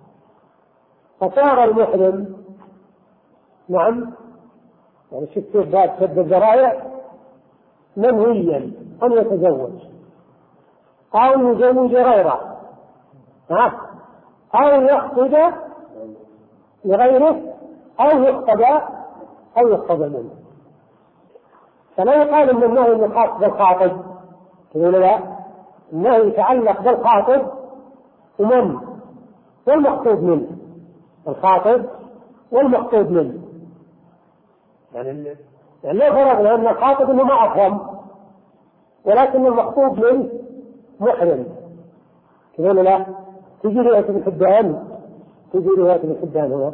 فصار المحرم نعم يعني شفت باب سد الذرائع منهيا أن يتزوج أو يزوج غيره، ها أو يخطب لغيره أو يخطب أو يخطب منه. فلا يقال أن النهي يخاطب بالخاطب، تقول لا، النهي يتعلق بالخاطب ومن والمخطوب منه، الخاطب والمخطوب منه. يعني يعني لا فرق لأن الخاطب إنه ما أفهم، ولكن المخطوب منه محرم. تقول لا، تجي رواية ابن حبان تجي رواية ابن حبان هنا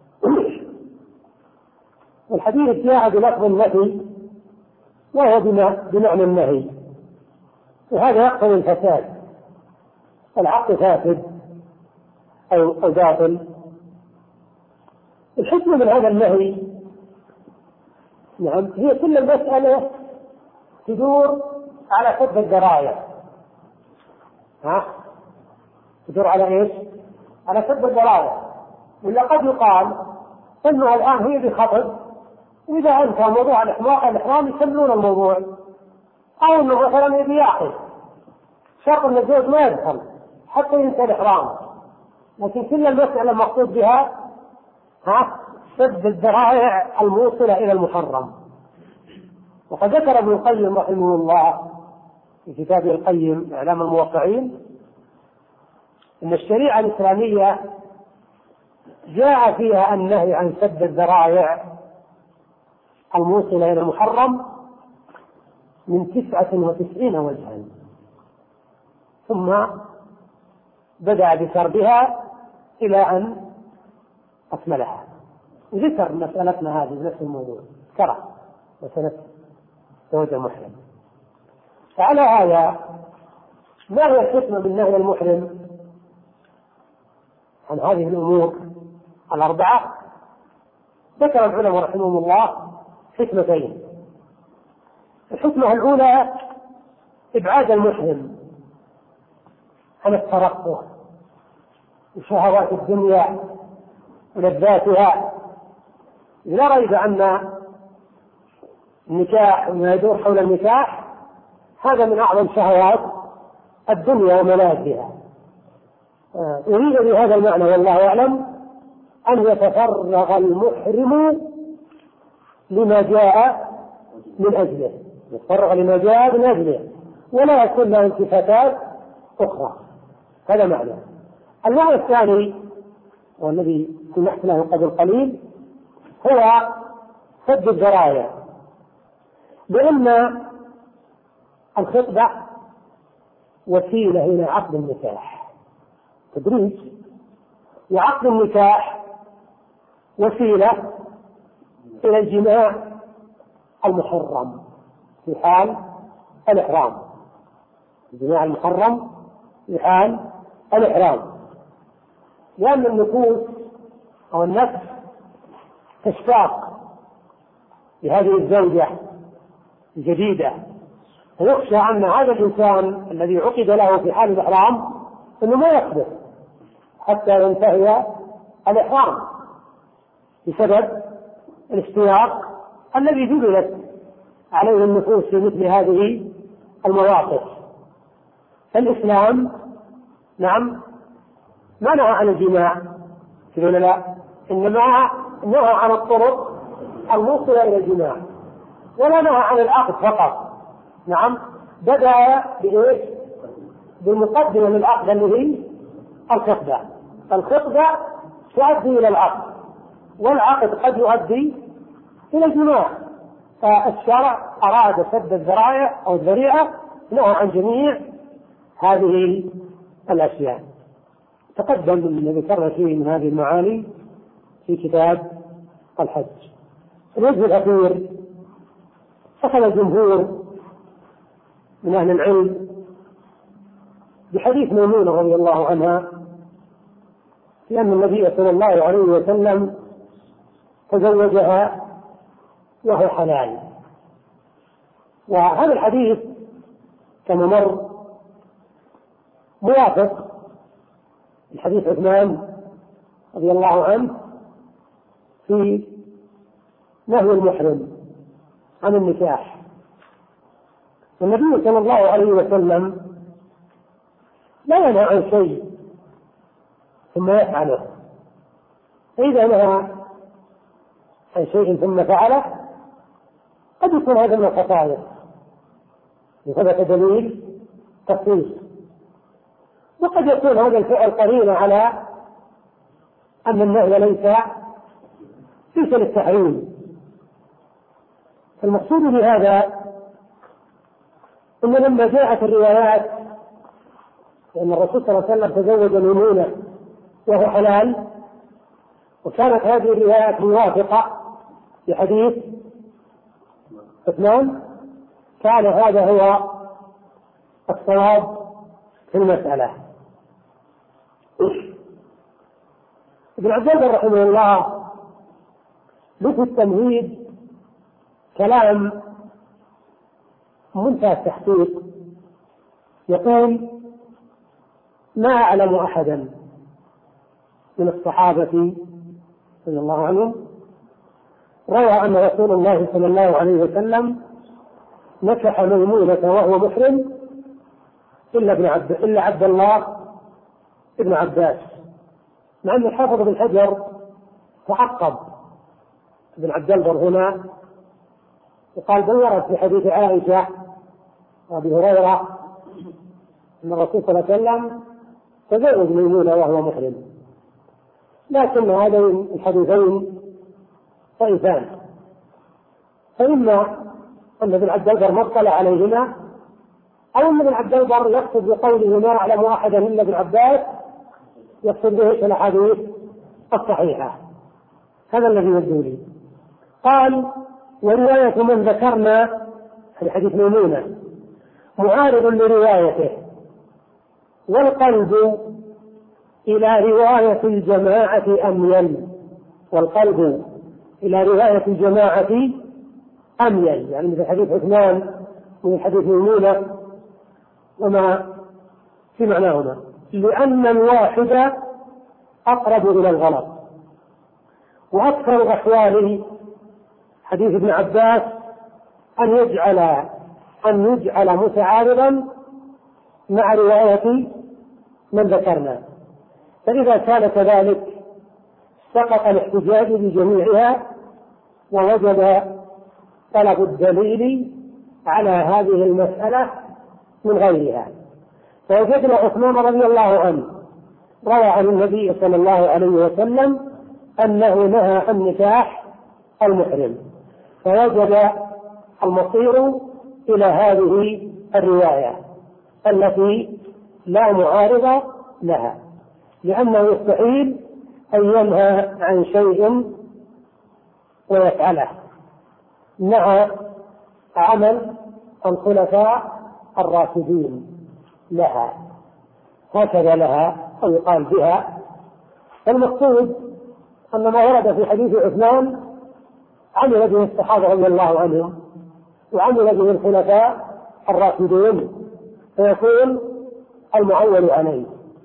والحديث جاء بلفظ النهي وهو بمعنى النهي، وهذا يقتضي الفساد، العقد فاسد أو باطل. الحكمة من هذا النهي نعم هي كل المسألة تدور على سد الذرائع. ها تدور على ايش؟ على سد الذرائع. ولا قد يقال انه الان هي بخطب، واذا انتهى موضوع الاحرام يسمون الموضوع، او انه مثلا يبي يعقد شرط ان الزوج ما يدخل حتى ينتهي الاحرام، لكن كل المسألة مقصود بها ها سد الذرائع الموصلة الى المحرم. وقد ذكر ابن القيم رحمه الله في كتابه القيم إعلام الموقعين ان الشريعة الإسلامية جاء فيها النهي عن سد الذرائع الموصلة إلى المحرم من تسعة وتسعين وجها، ثم بدأ بسردها إلى أن أكملها. وذكر مسألتنا هذه نفس الموضوع كره مسألة زوج المحرم. فعلى هذا ما هي الحكمة من نهي المحرم عن هذه الأمور الأربعة؟ ذكر العلماء رحمهم الله حكمتين. الحكمة الأولى إبعاد المحرم عن الترفه وشهوات الدنيا ولذاتها. لا ريب أن النكاح وما يدور حول النكاح هذا من أعظم شهوات الدنيا وملاذها. أريد بهذا المعنى والله أعلم أن يتفرغ المحرم لما جاء من أجله، يتفرغ لما جاء من أجله ولا يكون له التفاتات أخرى. هذا معنى. المعنى الثاني والذي سمحت له قبل قليل هو سد الذرائع، لأن الخطبة وسيلة إلى عقد النكاح تدريج، وعقد النكاح وسيلة إلى الجماع المحرم في حال الإحرام، الجماع المحرم في حال الإحرام، لأن النفوس أو النفس تشتاق لهذه الزوجة الجديدة، ويخشى أن هذا الإنسان الذي عقد له في حال الإحرام أنه ما يقدر حتى ينتهي الإحرام بسبب الاشتياق الذي جبلت عليه النفوس في مثل هذه المواقف. فالإسلام نعم ما نهى عن الجماع كذا لا، إنما نهى عن الطرق الموصلة إلى الجماع، ولا نهى عن العقد فقط. نعم بدأ بإيش؟ بالمقدمة للعقد اللي هي الخطبة. الخطبة تؤدي إلى العقد، والعقد قد يؤدي إلى الجماع، فالشرع أراد سد الذرائع أو الذريعة، نهى عن جميع هذه الأشياء. تقدم من ذكرنا فيه من هذه المعاني في كتاب الحج. الوجه الأخير أخذ الجمهور من أهل العلم بحديث ميمونة رضي الله عنها في أن النبي صلى الله عليه وسلم تزوجها وهو حلال، وهذا الحديث كما مر موافق الحديث عثمان رضي الله عنه في نهي المحرم عن النكاح. والنبي صلى الله عليه وسلم لا ينهى عن شيء ثم يفعله، فإذا نهى عن شيء ثم فعله قد يكون هذا من الخصائص بثبت دليل تخصيص، وقد يكون هذا الفعل قرينة على أن النهي ليس ليس للتحريم. المقصود بهذا أن لما جاءت الروايات لأن الرسول صلى الله عليه وسلم تزوج ميمونة وهو حلال، وكانت هذه الروايات موافقة لحديث عثمان، كان هذا هو الصواب في المسألة. ابن عبد البر رحمه الله له التمهيد كلام منتهى التحقيق، يقول: ما أعلم أحدا من الصحابة رضي الله عنهم روى أن رسول الله صلى الله عليه وسلم نكح ميمونة وهو محرم إلا ابن عبد إلا عبد الله ابن عباس، مع أن الحافظ بن حجر تعقب ابن عبد البر هنا وقال: بل ورد في حديث عائشة وأبي هريرة أن الرسول صلى الله عليه وسلم تزوج ميمونة وهو محرم، لكن هذين الحديثين ضعيفان، فإما أن ابن عبد البر ما اطلع عليهما، أو أن ابن عبد البر يقصد بقوله ما أعلم أحدا إلا ابن عباس يقصد به الأحاديث الصحيحة. هذا الذي يبدو لي. قال: ورواية من ذكرنا في حديث ميمونة معارض لروايته، والقلب إلى رواية الجماعة أميل، والقلب إلى رواية الجماعة أميل، يعني مثل حديث عثمان ومن حديث ميمونة وما في معناهما، لأن الواحد أقرب إلى الغلط. وأكثر أحواله حديث ابن عباس أن يجعل أن يجعل متعارضا مع رواية من ذكرنا، فإذا كان كذلك سقط الاحتجاج بجميعها ووجب طلب الدليل على هذه المسألة من غيرها. فوجدنا عثمان رضي الله عنه روى عن النبي صلى الله عليه وسلم أنه نهى عن نكاح المحرم، فوجب المصير إلى هذه الرواية التي لا معارض لها، لأنه يستحيل أن ينهى عن شيء ويفعله مع عمل الخلفاء الراشدين لها، هكذا لها أو يقال بها. المقصود أن ما ورد في حديث عثمان عمل به الصحابة رضي الله عنهم وعمل به الخلفاء الراشدين، فيكون المعول عليه.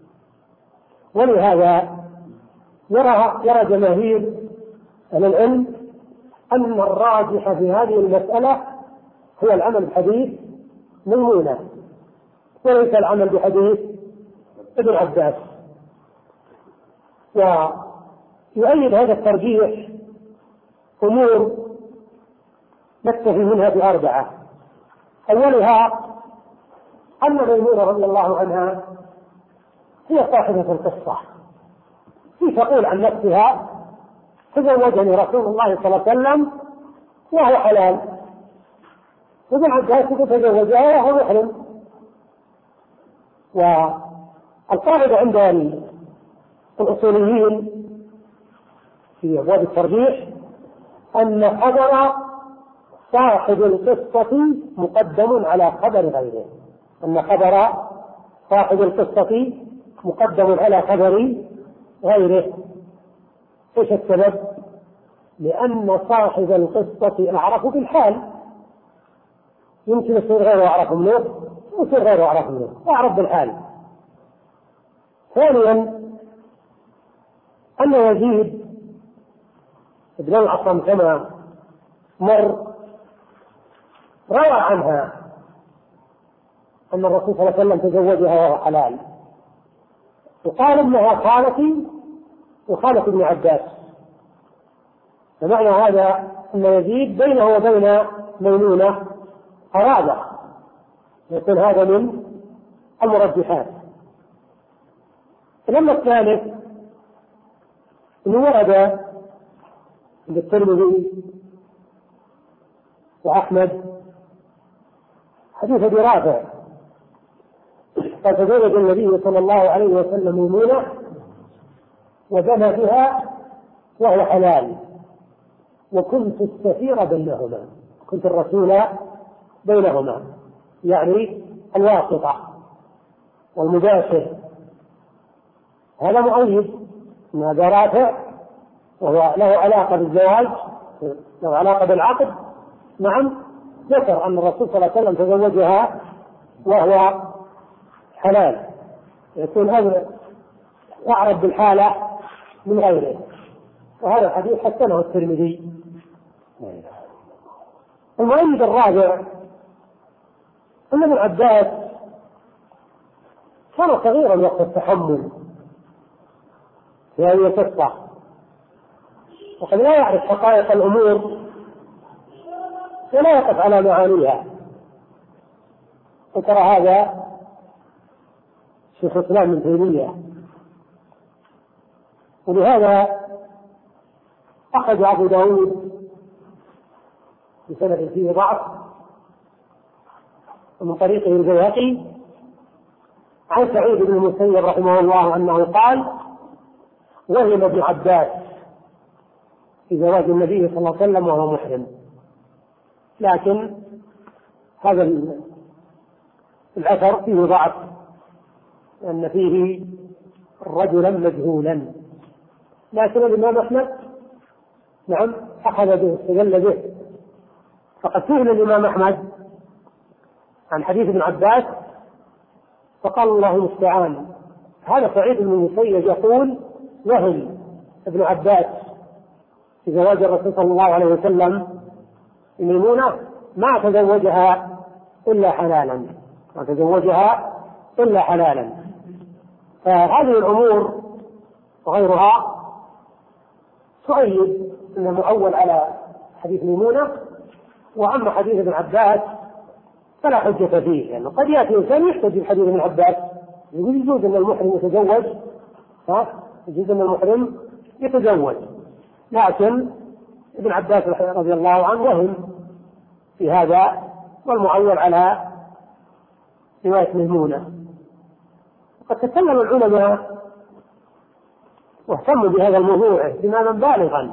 ولهذا يرى يرى جماهير أهل العلم أن الراجح في هذه المسألة هو العمل بحديث ميمونة وليس العمل بحديث ابن عباس. ويؤيد هذا الترجيح أمور نكتفي منها بأربعة. أولها أن ميمونة رضي الله عنها هي صاحبة القصة، في تقول عن نفسها تزوجني رسول الله صلى الله عليه وسلم وهو حلال، وابن عباس تزوجها وهو محرم. والقاعدة عند الأصوليين في أبواب الترجيح أن خبر صاحب القصة مقدم على خبر غيره، أن خبر صاحب القصة مقدم على خبر غيره. ايش السبب؟ لأن صاحب القصة أعرف بالحال، يمكن يصير غيره أعرف منه ويصير غيره أعرف منه، أعرف بالحال. ثانيا أن يزيد ابن الأصم كما مر روى عنها أن الرسول صلى الله عليه وسلم تزوجها وهو حلال، وقال إنها خالتي وخالة ابن عباس. فمعنى هذا أن يزيد بينه وبين ميمونة قرابة، يكون هذا من المرجحات. الأمر الثالث أنه ورد عند الترمذي وأحمد حديث أبي رافع قد تزوج النبي صلى الله عليه وسلم ميمونة وبنى بها وهو حلال، وكنت السفير بينهما، كنت الرسول بينهما، يعني الواسطة والمباشر. هذا مؤيد أن هذا رافع وهو له علاقة بالزواج، له علاقة بالعقد. نعم، ذكر أن الرسول صلى الله عليه وسلم تزوجها وهو حلال، يكون هذا أعرف بالحالة من غيره. وهذا الحديث حسنه الترمذي. المؤيد الرابع أن ابن عباس كان صغيرا وقت التحمل في هذه القصة، وقد لا يعرف حقائق الأمور ولا يقف على معانيها. ذكر هذا شيخ الإسلام ابن تيمية، ولهذا أخذ أبو داود بسند فيه ضعف ومن طريقه البيهقي عن سعيد بن المسيب رحمه الله أنه قال: وهم ابن عباس في زواج النبي صلى الله عليه وسلم وهو محرم. لكن هذا الأثر فيه ضعف، لأن فيه رجلا مجهولا. لكن الإمام أحمد نعم أخذ به استدل به، فقد سئل الإمام أحمد عن حديث ابن عباس فقال الله المستعان. هذا سعيد بن المسيب يقول: وهم ابن عباس في زواج الرسول صلى الله عليه وسلم ميمونة ما تزوجها إلا حلالا، ما تزوجها إلا حلالا. فهذه الأمور وغيرها تؤيد أنه مؤول على حديث ميمونة. وأما حديث ابن عباس فلا حجة فيه، لأنه يعني قد يأتي إنسان يحتج بحديث ابن عباس يقول يجوز أن المحرم يتزوج، ها يجوز أن المحرم يتزوج، لكن ابن عباس رضي الله عنه وهم في هذا، والمعول على رواية ميمونة. وقد تكلم العلماء واهتموا بهذا الموضوع اهتماما بالغا،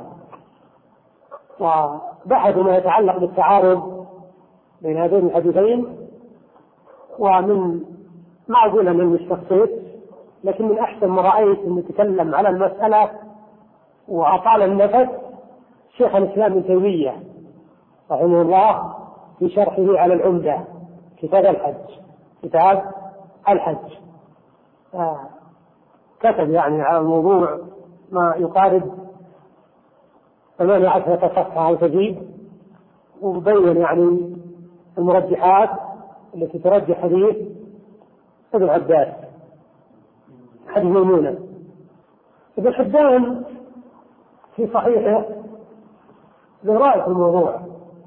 وبحثوا ما يتعلق بالتعارض بين هذين الحديثين. ومن ما أقول أن المستقصد، لكن من أحسن ما رأيت أن يتكلم على المسألة وأطال النفس شيخ الإسلام ابن تيمية رحمه الله في شرحه على العمدة كتاب الحج كتاب الحج آه. كتب يعني على الموضوع ما يقارب ثمانية عشرة صفحة أو تزيد، وبين يعني المرجحات التي ترجح حديث ابن عباس حديث ميمونة. ابن حبان في صحيحه له رأي في الموضوع،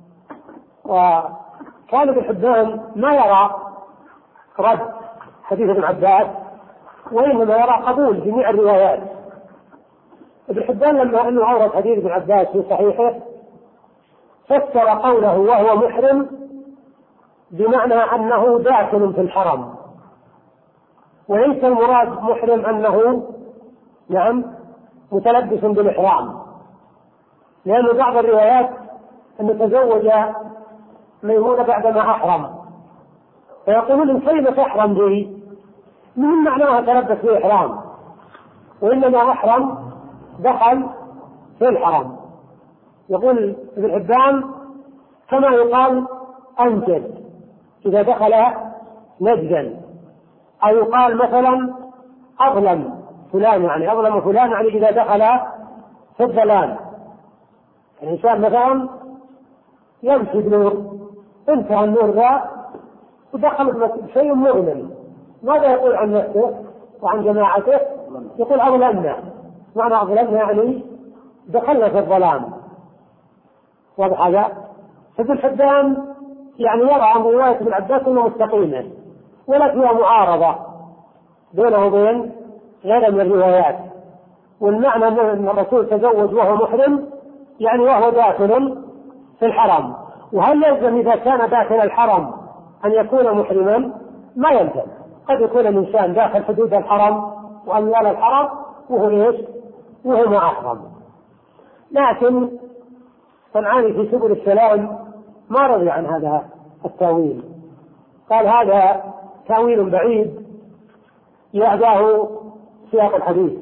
وكان ابن حبان ما يرى رد حديث ابن عباس، وإنما يرى قبول جميع الروايات. ابن حبان لما أنه أورد حديث ابن عباس في صحيحه فسر قوله وهو محرم بمعنى أنه داخل في الحرم، وليس المراد محرم أنه نعم متلبس بالإحرام، لأن بعض الروايات أن تزوج ميمونة بعدما أحرم، فيقولون كيف تحرم به؟ من معناها تلبس بالإحرام، وإنما أحرم دخل في الحرم. يقول ابن حبان كما يقال أنجد إذا دخل نجدا، أو يقال مثلا أظلم فلان، يعني أظلم فلان يعني إذا دخل في الظلام. الإنسان مثلا يمشي بنور، انتهى النور ذا ودخل بشيء مؤلم، ماذا يقول عن نفسه وعن جماعته؟ يقول أظلمنا، معنى أظلمنا يعني دخلنا في الظلام. واضح هذا؟ فابن حبان يعني يرى عن رواية ابن عباس أنه مستقيمة ولا فيها معارضة بينه وبين غير من الروايات، والمعنى أن الرسول تزوج وهو محرم يعني وهو داخل في الحرم. وهل يلزم إذا كان داخل الحرم أن يكون محرما؟ ما يلزم، قد يكون الإنسان داخل حدود الحرم وأموال الحرم وهو إيش؟ وهو ما أحرم. لكن صنعاني في سبل السلام ما رضي عن هذا التأويل، قال هذا تأويل بعيد يعداه سياق الحديث.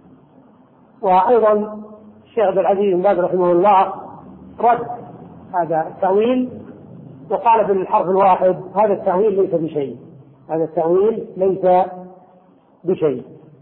وأيضا الشيخ عبد العزيز بن باز رحمه الله رد هذا التأويل وقال بالحرف الواحد هذا التأويل ليس بشيء، هذا التأويل ليس بشيء.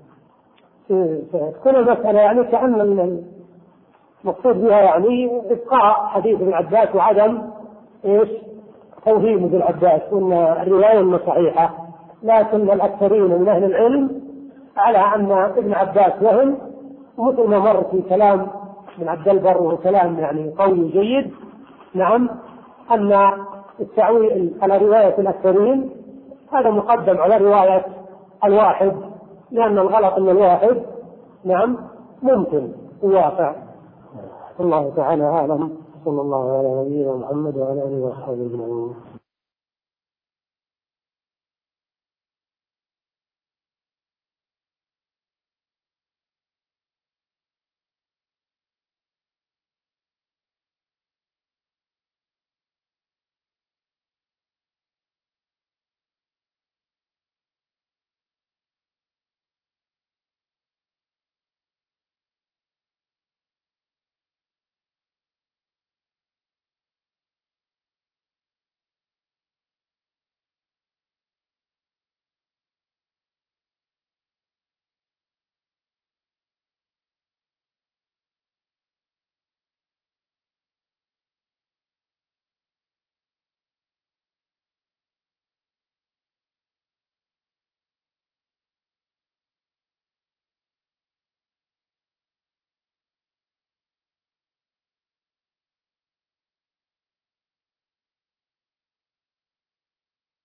تكون المسألة يعني كأن المقصود بها يعني إبقاء حديث ابن عباس وعدم إيش توهيم ابن عباس، وأن الرواية إنه صحيحة، لكن الأكثرين من أهل العلم على أن ابن عباس وهم، ومثل ما مر في كلام ابن عبد البر وكلام يعني قوي جيد نعم أن التعويل على رواية الأكثرين هذا مقدم على رواية الواحد، لأن الغلط من الواحد نعم ممكن يواقع. الله تعالى أعلم، صلى الله على نبينا محمد وعلى آله وصحبه أجمعين.